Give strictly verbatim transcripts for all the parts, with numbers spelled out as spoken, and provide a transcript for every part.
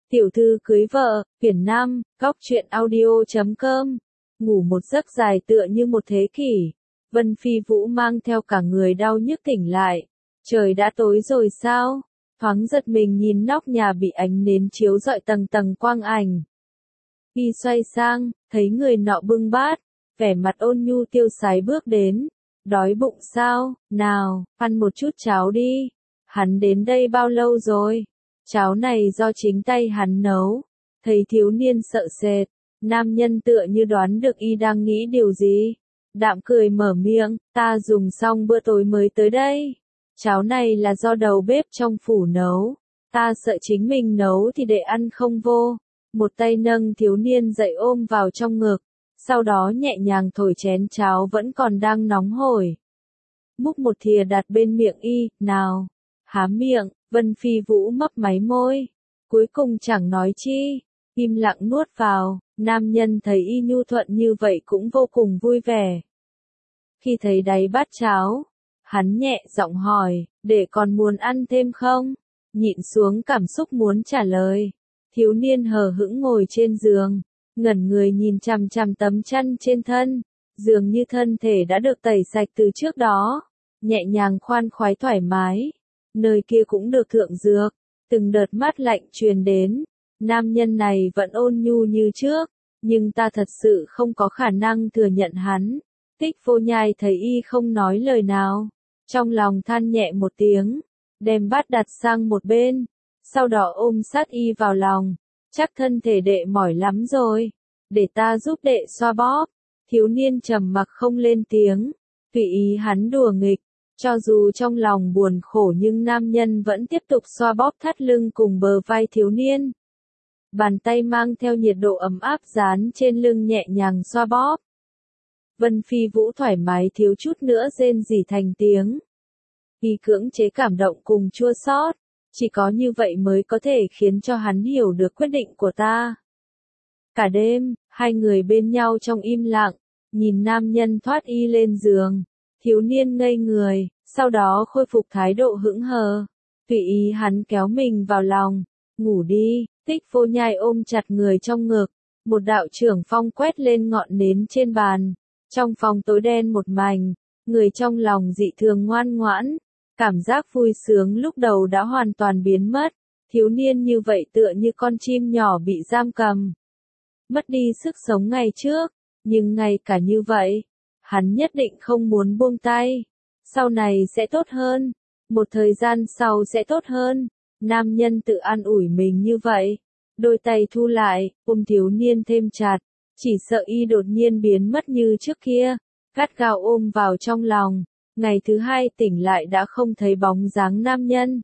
Tiểu thư cưới vợ, Biển Nam, góc truyện audio chấm com. Ngủ một giấc dài tựa như một thế kỷ. Vân Phi Vũ mang theo cả người đau nhức tỉnh lại. Trời đã tối rồi sao? Thoáng giật mình nhìn nóc nhà bị ánh nến chiếu rọi tầng tầng quang ảnh. Y xoay sang, thấy người nọ bưng bát, vẻ mặt ôn nhu tiêu sái bước đến. Đói bụng sao? Nào, ăn một chút cháo đi. Hắn đến đây bao lâu rồi? Cháo này do chính tay hắn nấu. Thấy thiếu niên sợ sệt, nam nhân tựa như đoán được y đang nghĩ điều gì. Đạm cười mở miệng, ta dùng xong bữa tối mới tới đây. Cháo này là do đầu bếp trong phủ nấu. Ta sợ chính mình nấu thì để ăn không vô. Một tay nâng thiếu niên dậy ôm vào trong ngực. Sau đó nhẹ nhàng thổi chén cháo vẫn còn đang nóng hổi. Múc một thìa đặt bên miệng y, nào. Há miệng, Vân Phi Vũ mấp máy môi. Cuối cùng chẳng nói chi. Im lặng nuốt vào, nam nhân thấy y nhu thuận như vậy cũng vô cùng vui vẻ. Khi thấy đáy bát cháo, hắn nhẹ giọng hỏi, để còn muốn ăn thêm không? Nhịn xuống cảm xúc muốn trả lời. Thiếu niên hờ hững ngồi trên giường, ngẩn người nhìn chằm chằm tấm chăn trên thân, dường như thân thể đã được tẩy sạch từ trước đó, nhẹ nhàng khoan khoái thoải mái. Nơi kia cũng được thượng dược, từng đợt mát lạnh truyền đến. Nam nhân này vẫn ôn nhu như trước, nhưng ta thật sự không có khả năng thừa nhận hắn. Tích Vô Nhai thấy y không nói lời nào, trong lòng than nhẹ một tiếng, đem bát đặt sang một bên, sau đó ôm sát y vào lòng. Chắc thân thể đệ mỏi lắm rồi, để ta giúp đệ xoa bóp. Thiếu niên trầm mặc không lên tiếng, tùy ý hắn đùa nghịch. Cho dù trong lòng buồn khổ nhưng nam nhân vẫn tiếp tục xoa bóp thắt lưng cùng bờ vai thiếu niên. Bàn tay mang theo nhiệt độ ấm áp dán trên lưng nhẹ nhàng xoa bóp. Vân Phi Vũ thoải mái thiếu chút nữa rên rỉ thành tiếng. Y cưỡng chế cảm động cùng chua xót, chỉ có như vậy mới có thể khiến cho hắn hiểu được quyết định của ta. Cả đêm, hai người bên nhau trong im lặng, nhìn nam nhân thoát y lên giường. Thiếu niên ngây người, sau đó khôi phục thái độ hững hờ. Tùy ý hắn kéo mình vào lòng. Ngủ đi. Tích Vô Nhai ôm chặt người trong ngực. Một đạo trưởng phong quét lên ngọn nến trên bàn. Trong phòng tối đen một mảnh, người trong lòng dị thường ngoan ngoãn. Cảm giác vui sướng lúc đầu đã hoàn toàn biến mất. Thiếu niên như vậy tựa như con chim nhỏ bị giam cầm. Mất đi sức sống ngày trước, nhưng ngay cả như vậy, hắn nhất định không muốn buông tay. Sau này sẽ tốt hơn. Một thời gian sau sẽ tốt hơn. Nam nhân tự an ủi mình như vậy. Đôi tay thu lại, ôm thiếu niên thêm chặt. Chỉ sợ y đột nhiên biến mất như trước kia. Gắt gao ôm vào trong lòng. Ngày thứ hai tỉnh lại đã không thấy bóng dáng nam nhân.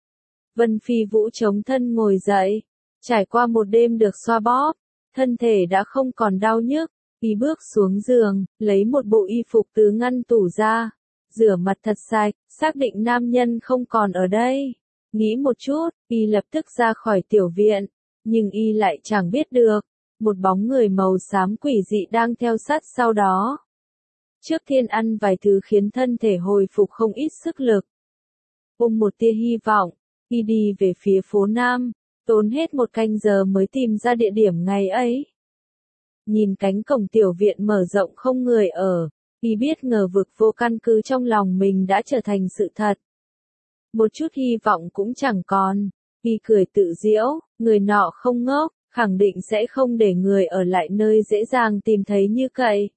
Vân Phi Vũ chống thân ngồi dậy. Trải qua một đêm được xoa bóp, thân thể đã không còn đau nhức. Y bước xuống giường, lấy một bộ y phục từ ngăn tủ ra, rửa mặt thật sạch, xác định nam nhân không còn ở đây. Nghĩ một chút, y lập tức ra khỏi tiểu viện, nhưng y lại chẳng biết được, một bóng người màu xám quỷ dị đang theo sát sau đó. Trước tiên ăn vài thứ khiến thân thể hồi phục không ít sức lực. Ôm một tia hy vọng, y đi về phía phố Nam, tốn hết một canh giờ mới tìm ra địa điểm ngày ấy. Nhìn cánh cổng tiểu viện mở rộng không người ở, y biết ngờ vực vô căn cứ trong lòng mình đã trở thành sự thật. Một chút hy vọng cũng chẳng còn, y cười tự giễu, người nọ không ngốc, khẳng định sẽ không để người ở lại nơi dễ dàng tìm thấy như cậy.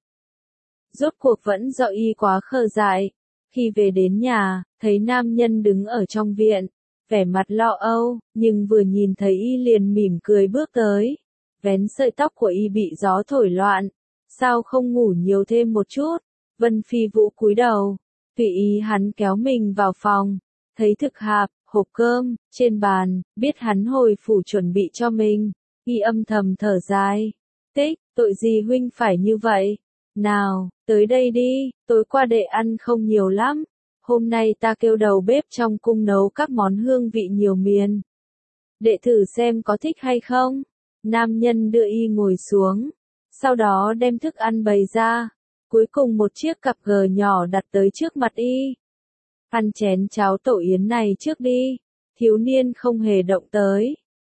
Rốt cuộc vẫn do y quá khờ dại. Khi về đến nhà, thấy nam nhân đứng ở trong viện, vẻ mặt lo âu, nhưng vừa nhìn thấy y liền mỉm cười bước tới. Vén sợi tóc của y bị gió thổi loạn. Sao không ngủ nhiều thêm một chút? Vân Phi Vũ cúi đầu, tùy ý hắn kéo mình vào phòng. Thấy thực hạp, hộp cơm, trên bàn, biết hắn hồi phủ chuẩn bị cho mình. Y âm thầm thở dài. Tích, tội gì huynh phải như vậy? Nào, tới đây đi, tối qua đệ ăn không nhiều lắm. Hôm nay ta kêu đầu bếp trong cung nấu các món hương vị nhiều miền. Đệ thử xem có thích hay không? Nam nhân đưa y ngồi xuống, sau đó đem thức ăn bày ra, cuối cùng một chiếc cặp gờ nhỏ đặt tới trước mặt y. Ăn chén cháo tổ yến này trước đi. Thiếu niên không hề động tới,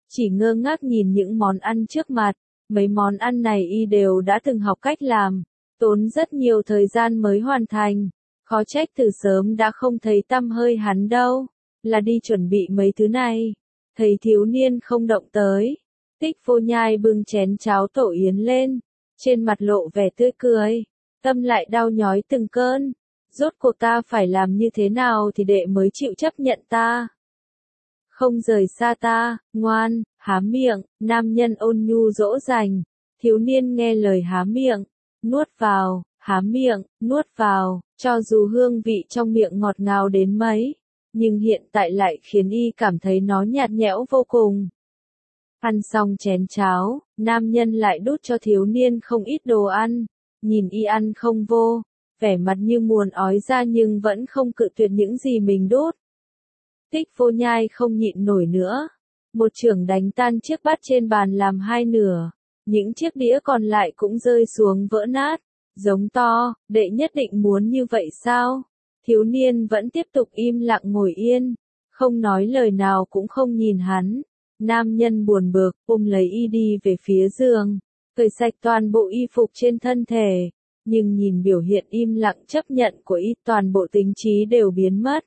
chỉ ngơ ngác nhìn những món ăn trước mặt. Mấy món ăn này y đều đã từng học cách làm, tốn rất nhiều thời gian mới hoàn thành. Khó trách từ sớm đã không thấy tăm hơi hắn đâu, là đi chuẩn bị mấy thứ này. Thấy thiếu niên không động tới, Tích Vô Nhai bưng chén cháo tổ yến lên, trên mặt lộ vẻ tươi cười, tâm lại đau nhói từng cơn. Rốt cuộc ta phải làm như thế nào thì đệ mới chịu chấp nhận ta? Không rời xa ta, ngoan, há miệng, nam nhân ôn nhu dỗ dành. Thiếu niên nghe lời há miệng, nuốt vào, há miệng, nuốt vào, cho dù hương vị trong miệng ngọt ngào đến mấy, nhưng hiện tại lại khiến y cảm thấy nó nhạt nhẽo vô cùng. Ăn xong chén cháo, nam nhân lại đút cho thiếu niên không ít đồ ăn, nhìn y ăn không vô, vẻ mặt như muốn ói ra nhưng vẫn không cự tuyệt những gì mình đút. Tích Vô Nhai không nhịn nổi nữa, một chưởng đánh tan chiếc bát trên bàn làm hai nửa, những chiếc đĩa còn lại cũng rơi xuống vỡ nát, giống to, đệ nhất định muốn như vậy sao? Thiếu niên vẫn tiếp tục im lặng ngồi yên, không nói lời nào cũng không nhìn hắn. Nam nhân buồn bực, ôm lấy y đi về phía giường, cởi sạch toàn bộ y phục trên thân thể, nhưng nhìn biểu hiện im lặng chấp nhận của y, toàn bộ tính trí đều biến mất.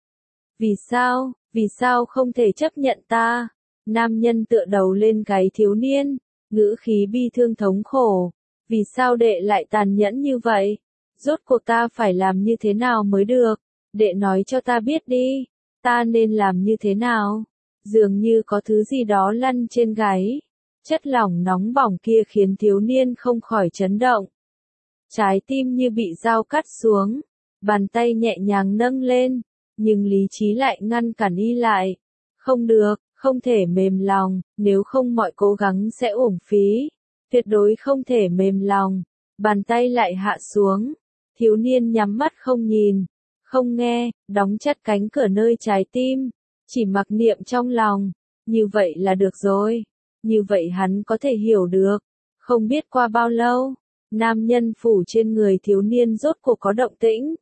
Vì sao, vì sao không thể chấp nhận ta? Nam nhân tựa đầu lên gáy thiếu niên, ngữ khí bi thương thống khổ. Vì sao đệ lại tàn nhẫn như vậy? Rốt cuộc ta phải làm như thế nào mới được? Đệ nói cho ta biết đi, ta nên làm như thế nào? Dường như có thứ gì đó lăn trên gáy. Chất lỏng nóng bỏng kia khiến thiếu niên không khỏi chấn động. Trái tim như bị dao cắt xuống, bàn tay nhẹ nhàng nâng lên, nhưng lý trí lại ngăn cản y lại. Không được, không thể mềm lòng, nếu không mọi cố gắng sẽ uổng phí. Tuyệt đối không thể mềm lòng. Bàn tay lại hạ xuống. Thiếu niên nhắm mắt không nhìn, không nghe, đóng chặt cánh cửa nơi trái tim. Chỉ mặc niệm trong lòng. Như vậy là được rồi. Như vậy hắn có thể hiểu được. Không biết qua bao lâu, nam nhân phủ trên người thiếu niên rốt cuộc có động tĩnh.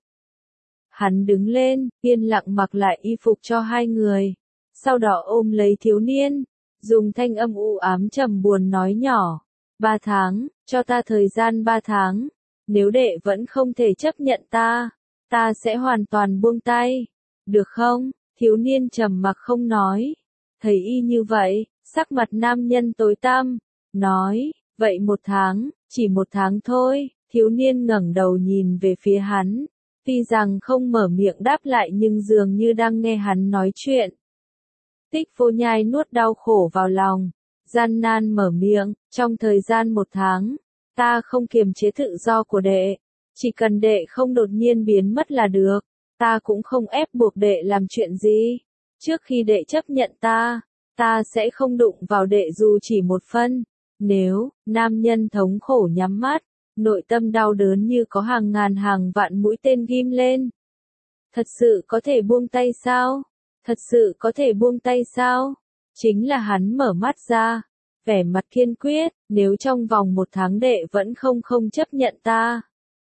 Hắn đứng lên, yên lặng mặc lại y phục cho hai người. Sau đó ôm lấy thiếu niên, dùng thanh âm u ám trầm buồn nói nhỏ. Ba tháng, cho ta thời gian ba tháng. Nếu đệ vẫn không thể chấp nhận ta, ta sẽ hoàn toàn buông tay. Được không? Thiếu niên trầm mặc không nói. Thấy y như vậy, sắc mặt nam nhân tối tăm, nói, vậy một tháng, chỉ một tháng thôi. Thiếu niên ngẩng đầu nhìn về phía hắn, tuy rằng không mở miệng đáp lại nhưng dường như đang nghe hắn nói chuyện. Tích Vô Nhai nuốt đau khổ vào lòng, gian nan mở miệng, trong thời gian một tháng, ta không kiềm chế tự do của đệ, chỉ cần đệ không đột nhiên biến mất là được, ta cũng không ép buộc đệ làm chuyện gì. Trước khi đệ chấp nhận ta, ta sẽ không đụng vào đệ dù chỉ một phân. Nếu, nam nhân thống khổ nhắm mắt, nội tâm đau đớn như có hàng ngàn hàng vạn mũi tên ghim lên. Thật sự có thể buông tay sao? Thật sự có thể buông tay sao? Chính là hắn mở mắt ra, vẻ mặt kiên quyết, nếu trong vòng một tháng đệ vẫn không không chấp nhận ta.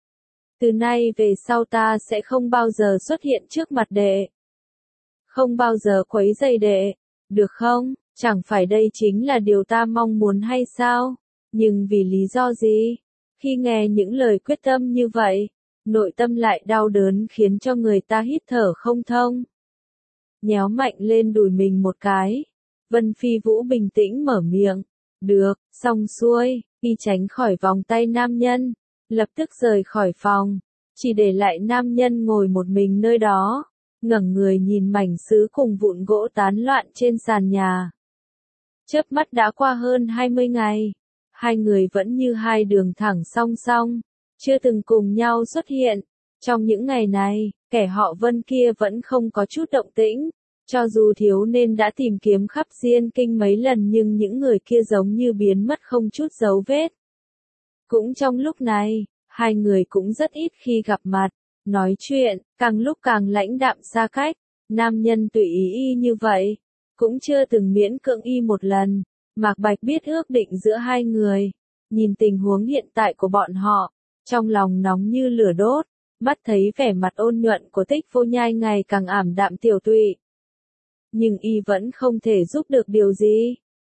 Từ nay về sau ta sẽ không bao giờ xuất hiện trước mặt đệ. Không bao giờ quấy rầy đệ, được không? Chẳng phải đây chính là điều ta mong muốn hay sao? Nhưng vì lý do gì? Khi nghe những lời quyết tâm như vậy, nội tâm lại đau đớn khiến cho người ta hít thở không thông. Nhéo mạnh lên đùi mình một cái. Vân Phi Vũ bình tĩnh mở miệng. Được, xong xuôi, y tránh khỏi vòng tay nam nhân, lập tức rời khỏi phòng, chỉ để lại nam nhân ngồi một mình nơi đó, ngẩng người nhìn mảnh sứ cùng vụn gỗ tán loạn trên sàn nhà. Chớp mắt đã qua hơn hai mươi ngày, hai người vẫn như hai đường thẳng song song, chưa từng cùng nhau xuất hiện. Trong những ngày này, kẻ họ Vân kia vẫn không có chút động tĩnh. Cho dù thiếu nên đã tìm kiếm khắp Diên Kinh mấy lần nhưng những người kia giống như biến mất không chút dấu vết. Cũng trong lúc này, hai người cũng rất ít khi gặp mặt, nói chuyện, càng lúc càng lãnh đạm xa cách. Nam nhân tùy ý y như vậy, cũng chưa từng miễn cưỡng y một lần. Mạc Bạch biết ước định giữa hai người, nhìn tình huống hiện tại của bọn họ, trong lòng nóng như lửa đốt, mắt thấy vẻ mặt ôn nhuận của Tích Vô Nhai ngày càng ảm đạm tiểu tụy. Nhưng y vẫn không thể giúp được điều gì.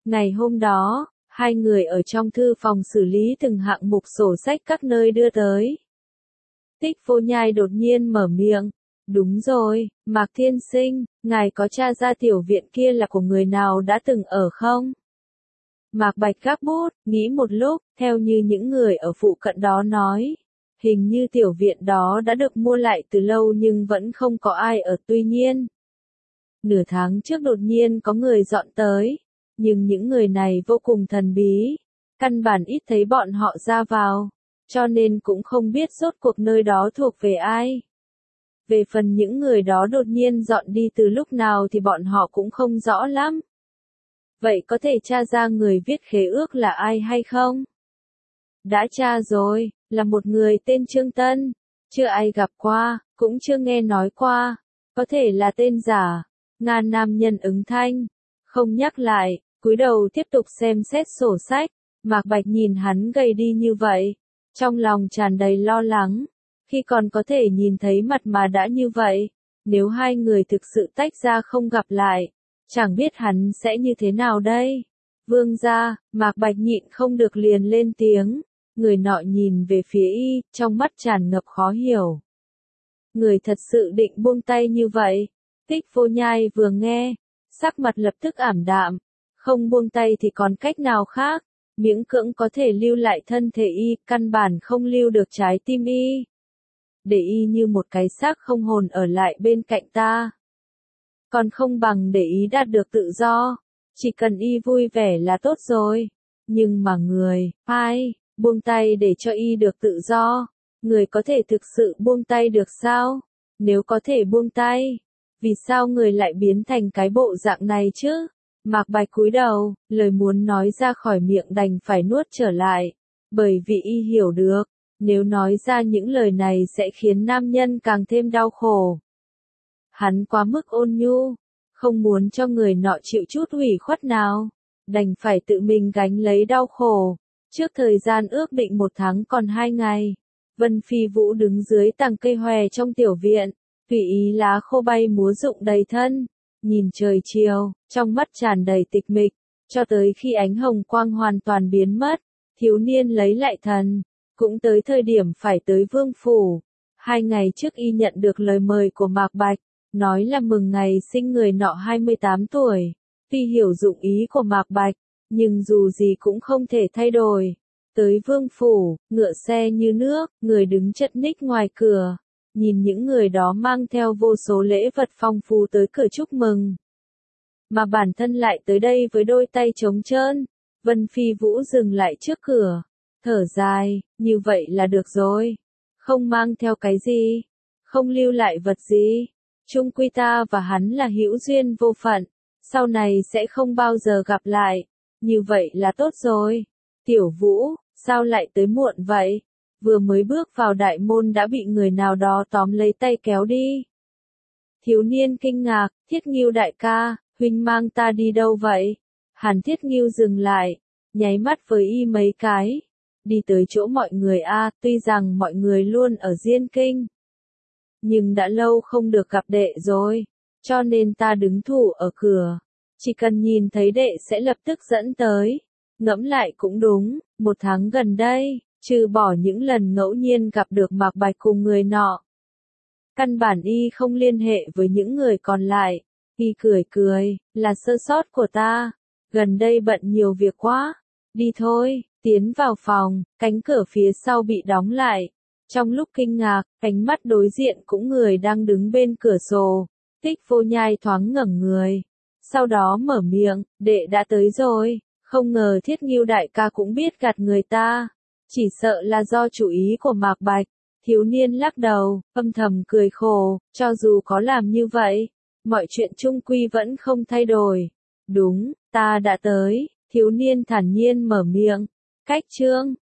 Ngày hôm đó, hai người ở trong thư phòng xử lý từng hạng mục sổ sách các nơi đưa tới. Tích Vô Nhai đột nhiên mở miệng. Đúng rồi, Mạc Thiên Sinh, ngài có tra ra tiểu viện kia là của người nào đã từng ở không? Mạc Bạch gác bút, nghĩ một lúc, theo như những người ở phụ cận đó nói. Hình như tiểu viện đó đã được mua lại từ lâu nhưng vẫn không có ai ở, tuy nhiên. Nửa tháng trước đột nhiên có người dọn tới, nhưng những người này vô cùng thần bí, căn bản ít thấy bọn họ ra vào, cho nên cũng không biết rốt cuộc nơi đó thuộc về ai. Về phần những người đó đột nhiên dọn đi từ lúc nào thì bọn họ cũng không rõ lắm. Vậy có thể tra ra người viết khế ước là ai hay không? Đã tra rồi, là một người tên Trương Tân, chưa ai gặp qua, cũng chưa nghe nói qua, có thể là tên giả. Nga nam nhân ứng thanh, không nhắc lại, cúi đầu tiếp tục xem xét sổ sách. Mạc Bạch nhìn hắn gầy đi như vậy, trong lòng tràn đầy lo lắng, khi còn có thể nhìn thấy mặt mà đã như vậy, nếu hai người thực sự tách ra không gặp lại, chẳng biết hắn sẽ như thế nào đây. Vương gia, Mạc Bạch nhịn không được liền lên tiếng, người nọ nhìn về phía y, trong mắt tràn ngập khó hiểu. Người thật sự định buông tay như vậy? Tích Vô Nhai vừa nghe, sắc mặt lập tức ảm đạm, không buông tay thì còn cách nào khác, miễn cưỡng có thể lưu lại thân thể y, căn bản không lưu được trái tim y. Để y như một cái xác không hồn ở lại bên cạnh ta. Còn không bằng để ý đạt được tự do, chỉ cần y vui vẻ là tốt rồi. Nhưng mà người, ai, buông tay để cho y được tự do, người có thể thực sự buông tay được sao? Nếu có thể buông tay, vì sao người lại biến thành cái bộ dạng này chứ? Mạc Bạch cúi đầu, lời muốn nói ra khỏi miệng đành phải nuốt trở lại, bởi vì y hiểu được, nếu nói ra những lời này sẽ khiến nam nhân càng thêm đau khổ. Hắn quá mức ôn nhu, không muốn cho người nọ chịu chút ủy khuất nào, đành phải tự mình gánh lấy đau khổ. Trước thời gian ước định một tháng còn hai ngày, Vân Phi Vũ đứng dưới tàng cây hòe trong tiểu viện, tùy ý lá khô bay múa rụng đầy thân, nhìn trời chiều, trong mắt tràn đầy tịch mịch, cho tới khi ánh hồng quang hoàn toàn biến mất, thiếu niên lấy lại thần, cũng tới thời điểm phải tới vương phủ. Hai ngày trước y nhận được lời mời của Mạc Bạch, nói là mừng ngày sinh người nọ hai mươi tám tuổi, tuy hiểu dụng ý của Mạc Bạch, nhưng dù gì cũng không thể thay đổi. Tới vương phủ, ngựa xe như nước, người đứng chật ních ngoài cửa, nhìn những người đó mang theo vô số lễ vật phong phú tới cửa chúc mừng. Mà bản thân lại tới đây với đôi tay trống trơn, Vân Phi Vũ dừng lại trước cửa, thở dài, như vậy là được rồi, không mang theo cái gì, không lưu lại vật gì, chung quy ta và hắn là hữu duyên vô phận, sau này sẽ không bao giờ gặp lại, như vậy là tốt rồi. Tiểu Vũ, sao lại tới muộn vậy? Vừa mới bước vào đại môn đã bị người nào đó tóm lấy tay kéo đi. Thiếu niên kinh ngạc, Thiết Ngưu đại ca, huynh mang ta đi đâu vậy? Hàn Thiết Ngưu dừng lại, nháy mắt với y mấy cái. Đi tới chỗ mọi người a, tuy rằng mọi người luôn ở Diên Kinh. Nhưng đã lâu không được gặp đệ rồi, cho nên ta đứng thủ ở cửa. Chỉ cần nhìn thấy đệ sẽ lập tức dẫn tới. Ngẫm lại cũng đúng, một tháng gần đây, trừ bỏ những lần ngẫu nhiên gặp được Mạc Bạch cùng người nọ. Căn bản y không liên hệ với những người còn lại. Y cười cười, là sơ sót của ta. Gần đây bận nhiều việc quá. Đi thôi, tiến vào phòng, cánh cửa phía sau bị đóng lại. Trong lúc kinh ngạc, ánh mắt đối diện cũng người đang đứng bên cửa sổ. Tích Vô Nhai thoáng ngẩng người. Sau đó mở miệng, đệ đã tới rồi. Không ngờ Thiết Ngưu đại ca cũng biết gạt người ta. Chỉ sợ là do chủ ý của Mạc Bạch. Thiếu niên lắc đầu, âm thầm cười khổ, cho dù có làm như vậy, mọi chuyện chung quy vẫn không thay đổi. Đúng, ta đã tới, thiếu niên thản nhiên mở miệng. Cách chương